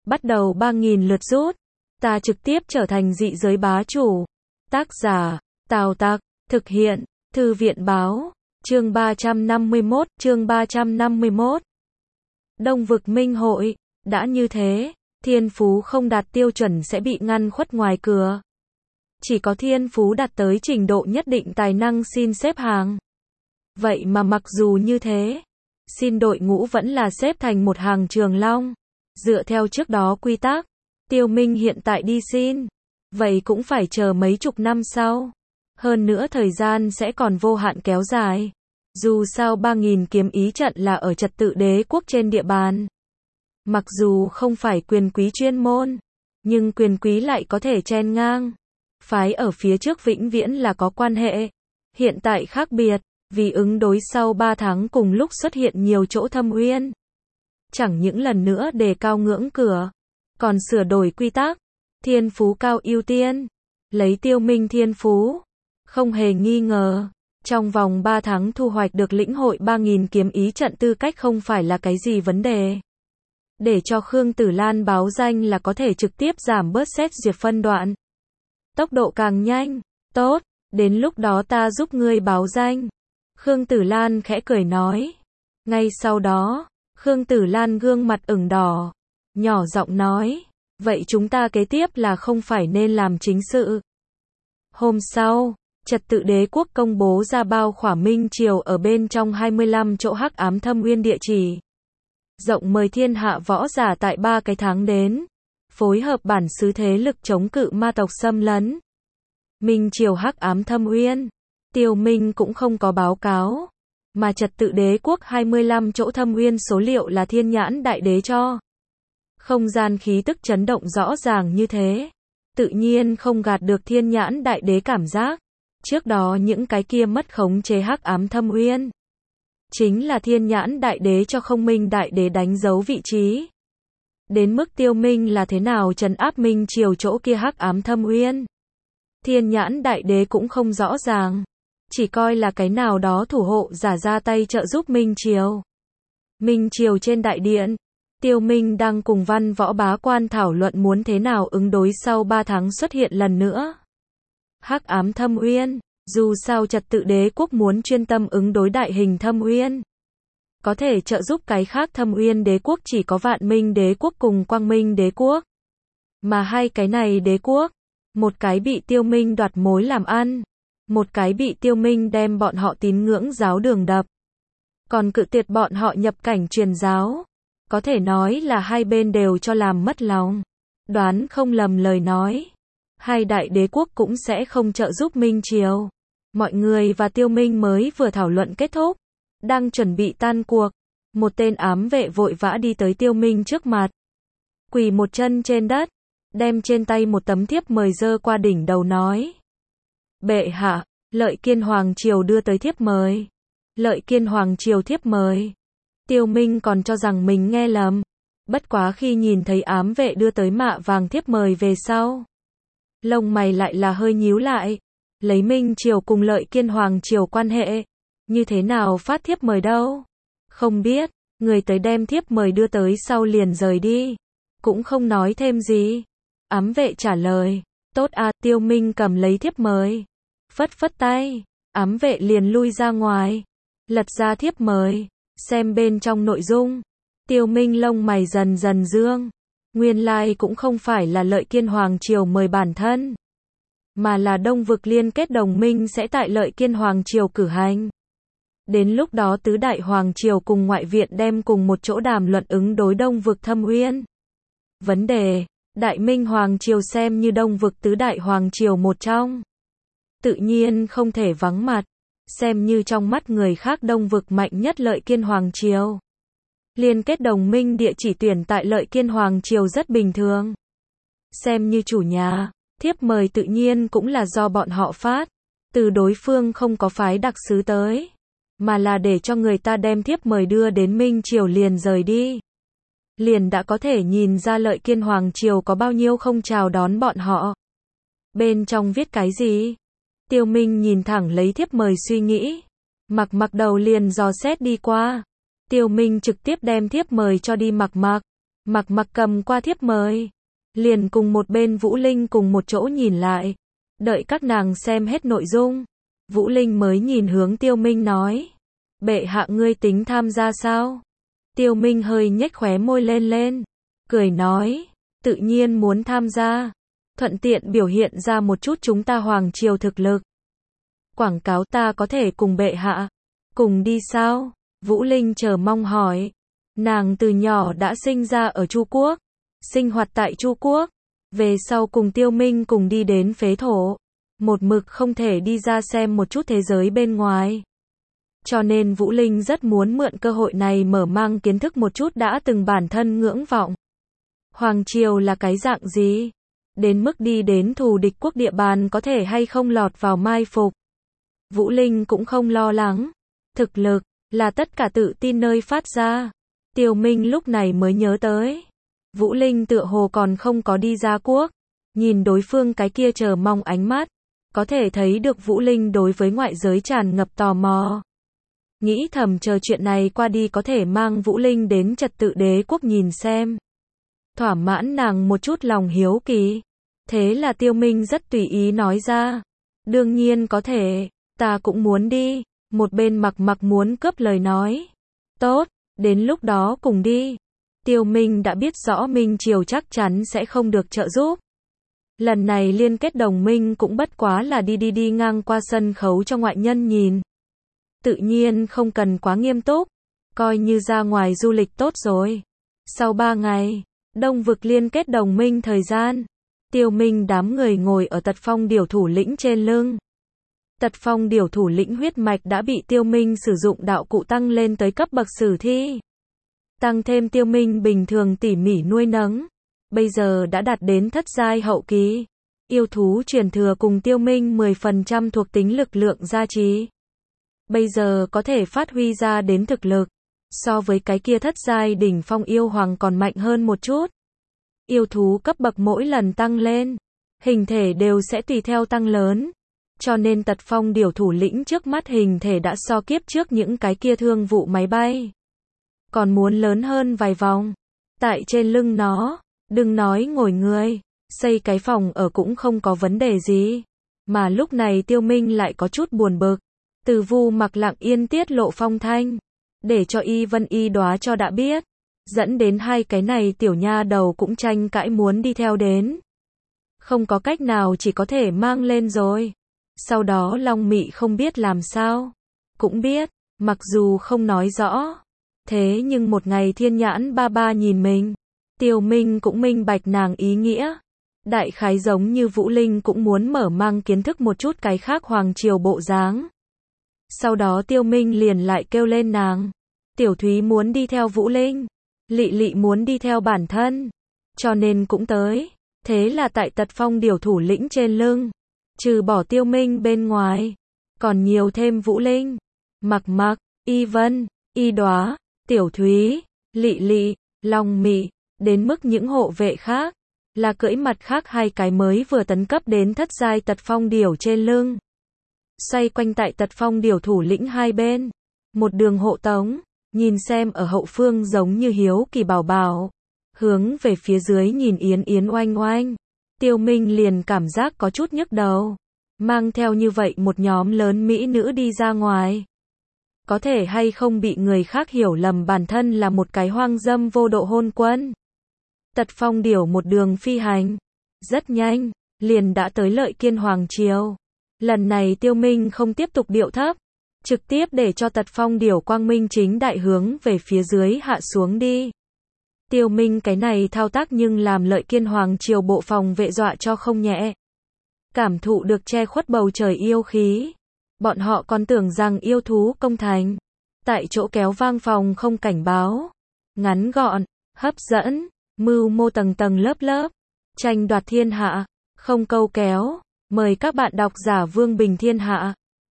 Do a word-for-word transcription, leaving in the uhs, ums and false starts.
Bắt đầu ba nghìn lượt rút. Ta trực tiếp trở thành dị giới bá chủ. Tác giả, Tào Tặc, thực hiện, Thư viện báo, chương ba trăm năm mươi mốt, chương ba trăm năm mươi mốt. Đông vực minh hội, đã như thế, thiên phú không đạt tiêu chuẩn sẽ bị ngăn khuất ngoài cửa. Chỉ có thiên phú đạt tới trình độ nhất định tài năng xin xếp hàng. Vậy mà mặc dù như thế, xin đội ngũ vẫn là xếp thành một hàng trường long. Dựa theo trước đó quy tắc, Tiêu Minh hiện tại đi xin, vậy cũng phải chờ mấy chục năm sau. Hơn nữa thời gian sẽ còn vô hạn kéo dài. Dù sao ba nghìn kiếm ý trận là ở trật tự đế quốc trên địa bàn. Mặc dù không phải quyền quý chuyên môn, nhưng quyền quý lại có thể chen ngang. Phái ở phía trước vĩnh viễn là có quan hệ. Hiện tại khác biệt, vì ứng đối sau ba tháng cùng lúc xuất hiện nhiều chỗ thâm uyên. Chẳng những lần nữa đề cao ngưỡng cửa, còn sửa đổi quy tắc. Thiên phú cao ưu tiên. Lấy Tiêu Minh thiên phú, không hề nghi ngờ. Trong vòng ba tháng thu hoạch được lĩnh hội ba nghìn kiếm ý trận tư cách không phải là cái gì vấn đề. Để cho Khương Tử Lan báo danh là có thể trực tiếp giảm bớt xét duyệt phân đoạn. Tốc độ càng nhanh, tốt, đến lúc đó ta giúp ngươi báo danh. Khương Tử Lan khẽ cười nói. Ngay sau đó, Khương Tử Lan gương mặt ửng đỏ, nhỏ giọng nói, vậy chúng ta kế tiếp là không phải nên làm chính sự. Hôm sau, trật tự đế quốc công bố ra bao khỏa minh triều ở bên trong hai mươi lăm chỗ hắc ám thâm uyên địa chỉ. Rộng mời thiên hạ võ giả tại ba cái tháng đến, phối hợp bản xứ thế lực chống cự ma tộc xâm lấn. Minh triều hắc ám thâm uyên, Tiêu Minh cũng không có báo cáo, mà trật tự đế quốc hai mươi lăm chỗ thâm uyên số liệu là thiên nhãn đại đế cho. Không gian khí tức chấn động rõ ràng như thế, tự nhiên không gạt được thiên nhãn đại đế cảm giác. Trước đó những cái kia mất khống chế hắc ám thâm uyên, chính là thiên nhãn đại đế cho không minh đại đế đánh dấu vị trí. Đến mức Tiêu Minh là thế nào trấn áp minh triều chỗ kia hắc ám thâm uyên, thiên nhãn đại đế cũng không rõ ràng. Chỉ coi là cái nào đó thủ hộ giả ra tay trợ giúp minh triều. Minh triều trên đại điện, Tiêu Minh đang cùng văn võ bá quan thảo luận muốn thế nào ứng đối sau ba tháng xuất hiện lần nữa hắc ám thâm uyên. Dù sao trật tự đế quốc muốn chuyên tâm ứng đối đại hình thâm uyên, có thể trợ giúp cái khác thâm uyên đế quốc chỉ có Vạn Minh đế quốc cùng Quang Minh đế quốc. Mà hai cái này đế quốc, một cái bị Tiêu Minh đoạt mối làm ăn, một cái bị Tiêu Minh đem bọn họ tín ngưỡng giáo đường đập, còn cự tuyệt bọn họ nhập cảnh truyền giáo. Có thể nói là hai bên đều cho làm mất lòng. Đoán không lầm lời nói, hai đại đế quốc cũng sẽ không trợ giúp minh triều. Mọi người và Tiêu Minh mới vừa thảo luận kết thúc, đang chuẩn bị tan cuộc, một tên ám vệ vội vã đi tới Tiêu Minh trước mặt, quỳ một chân trên đất, đem trên tay một tấm thiếp mời giơ qua đỉnh đầu nói: Bệ hạ, Lợi Kiên Hoàng triều đưa tới thiếp mời. Lợi Kiên Hoàng triều thiếp mời. Tiêu Minh còn cho rằng mình nghe lầm, bất quá khi nhìn thấy ám vệ đưa tới mạ vàng thiếp mời về sau, lông mày lại là hơi nhíu lại. Lấy Minh triều cùng Lợi Kiên Hoàng triều quan hệ, như thế nào phát thiếp mời đâu? Không biết, người tới đem thiếp mời đưa tới sau liền rời đi, cũng không nói thêm gì. Ám vệ trả lời, tốt à. Tiêu Minh cầm lấy thiếp mời, phất phất tay, ám vệ liền lui ra ngoài, lật ra thiếp mời, xem bên trong nội dung. Tiêu Minh lông mày dần dần dương, nguyên lai cũng không phải là Lợi Kiên Hoàng triều mời bản thân, mà là Đông vực liên kết đồng minh sẽ tại Lợi Kiên Hoàng triều cử hành. Đến lúc đó tứ đại hoàng triều cùng ngoại viện đem cùng một chỗ đàm luận ứng đối Đông vực thâm uyên. Vấn đề, Đại Minh Hoàng triều xem như Đông vực tứ đại hoàng triều một trong, tự nhiên không thể vắng mặt. Xem như trong mắt người khác Đông vực mạnh nhất Lợi Kiên Hoàng triều, liên kết đồng minh địa chỉ tuyển tại Lợi Kiên Hoàng triều rất bình thường. Xem như chủ nhà, thiếp mời tự nhiên cũng là do bọn họ phát, từ đối phương không có phái đặc sứ tới, mà là để cho người ta đem thiếp mời đưa đến Minh triều liền rời đi. Liền đã có thể nhìn ra Lợi Kiên Hoàng triều có bao nhiêu không chào đón bọn họ. Bên trong viết cái gì? Tiêu Minh nhìn thẳng lấy thiếp mời suy nghĩ, Mặc Mặc đầu liền dò xét đi qua. Tiêu Minh trực tiếp đem thiếp mời cho đi Mặc Mặc. Mặc Mặc cầm qua thiếp mời, liền cùng một bên Vũ Linh cùng một chỗ nhìn lại. Đợi các nàng xem hết nội dung, Vũ Linh mới nhìn hướng Tiêu Minh nói, bệ hạ ngươi tính tham gia sao? Tiêu Minh hơi nhếch khóe môi lên lên, cười nói, tự nhiên muốn tham gia, thuận tiện biểu hiện ra một chút chúng ta hoàng triều thực lực. Quảng cáo ta có thể cùng bệ hạ, cùng đi sao? Vũ Linh chờ mong hỏi, nàng từ nhỏ đã sinh ra ở Chu Quốc, sinh hoạt tại Chu Quốc, về sau cùng Tiêu Minh cùng đi đến phế thổ, một mực không thể đi ra xem một chút thế giới bên ngoài. Cho nên Vũ Linh rất muốn mượn cơ hội này mở mang kiến thức một chút đã từng bản thân ngưỡng vọng. Hoàng triều là cái dạng gì? Đến mức đi đến thù địch quốc địa bàn có thể hay không lọt vào mai phục. Vũ Linh cũng không lo lắng. Thực lực là tất cả tự tin nơi phát ra. Tiêu Minh lúc này mới nhớ tới. Vũ Linh tựa hồ còn không có đi ra quốc. Nhìn đối phương cái kia chờ mong ánh mắt. Có thể thấy được Vũ Linh đối với ngoại giới tràn ngập tò mò. Nghĩ thầm chờ chuyện này qua đi có thể mang Vũ Linh đến trật tự đế quốc nhìn xem. Thỏa mãn nàng một chút lòng hiếu kỳ. Thế là Tiêu Minh rất tùy ý nói ra. Đương nhiên có thể, ta cũng muốn đi. Một bên Mặc Mặc muốn cướp lời nói. Tốt, đến lúc đó cùng đi. Tiêu Minh đã biết rõ Minh Triều chắc chắn sẽ không được trợ giúp. Lần này liên kết đồng minh cũng bất quá là đi đi đi ngang qua sân khấu cho ngoại nhân nhìn. Tự nhiên không cần quá nghiêm túc, coi như ra ngoài du lịch tốt rồi. Sau ba ngày, Đông vực liên kết đồng minh thời gian, Tiêu Minh đám người ngồi ở Tật Phong Điểu thủ lĩnh trên lưng. Tật Phong Điểu thủ lĩnh huyết mạch đã bị Tiêu Minh sử dụng đạo cụ tăng lên tới cấp bậc sử thi. Tăng thêm Tiêu Minh bình thường tỉ mỉ nuôi nấng, bây giờ đã đạt đến thất giai hậu kỳ. Yêu thú truyền thừa cùng Tiêu Minh mười phần trăm thuộc tính lực lượng gia trì. Bây giờ có thể phát huy ra đến thực lực, so với cái kia thất giai đỉnh phong yêu hoàng còn mạnh hơn một chút. Yêu thú cấp bậc mỗi lần tăng lên, hình thể đều sẽ tùy theo tăng lớn. Cho nên Tật Phong Điểu thủ lĩnh trước mắt hình thể đã so kiếp trước những cái kia thương vụ máy bay. Còn muốn lớn hơn vài vòng. Tại trên lưng nó, đừng nói ngồi người, xây cái phòng ở cũng không có vấn đề gì. Mà lúc này Tiêu Minh lại có chút buồn bực. Từ Vu Mặc lặng yên tiết lộ phong thanh, để cho Y Vân Y Đóa cho đã biết, dẫn đến hai cái này tiểu nha đầu cũng tranh cãi muốn đi theo đến. Không có cách nào chỉ có thể mang lên rồi. Sau đó Long Mị không biết làm sao, cũng biết, mặc dù không nói rõ, thế nhưng một ngày Thiên Nhãn ba ba nhìn mình, Tiêu Minh cũng minh bạch nàng ý nghĩa. Đại khái giống như Vũ Linh cũng muốn mở mang kiến thức một chút cái khác hoàng triều bộ dáng. Sau đó Tiêu Minh liền lại kêu lên nàng. Tiểu Thúy muốn đi theo Vũ Linh, Lị Lị muốn đi theo bản thân, cho nên cũng tới. Thế là tại Tật Phong Điểu thủ lĩnh trên lưng, trừ bỏ Tiêu Minh bên ngoài, còn nhiều thêm Vũ Linh, Mặc Mặc, Y Vân, Y Đóa, Tiểu Thúy, Lị Lị, Long Mị, đến mức những hộ vệ khác, là cưỡi mặt khác hai cái mới vừa tấn cấp đến thất giai Tật Phong Điểu trên lưng. Xoay quanh tại Tật Phong Điểu thủ lĩnh hai bên, một đường hộ tống, nhìn xem ở hậu phương giống như hiếu kỳ bảo bảo, hướng về phía dưới nhìn Yến Yến oanh oanh. Tiêu Minh liền cảm giác có chút nhức đầu, mang theo như vậy một nhóm lớn mỹ nữ đi ra ngoài. Có thể hay không bị người khác hiểu lầm bản thân là một cái hoang dâm vô độ hôn quân. Tật Phong Điểu một đường phi hành, rất nhanh, liền đã tới Lợi Kiên Hoàng Triều. Lần này Tiêu Minh không tiếp tục điệu thấp, trực tiếp để cho Tật Phong Điểu quang minh chính đại hướng về phía dưới hạ xuống đi. Tiêu Minh cái này thao tác nhưng làm Lợi Kiên Hoàng Triều bộ phòng vệ dọa cho không nhẹ. Cảm thụ được che khuất bầu trời yêu khí, bọn họ còn tưởng rằng yêu thú công thành. Tại chỗ kéo vang phòng không cảnh báo, ngắn gọn, hấp dẫn, mưu mô tầng tầng lớp lớp, tranh đoạt thiên hạ, không câu kéo. Mời các bạn đọc giả Vương Bình Thiên Hạ.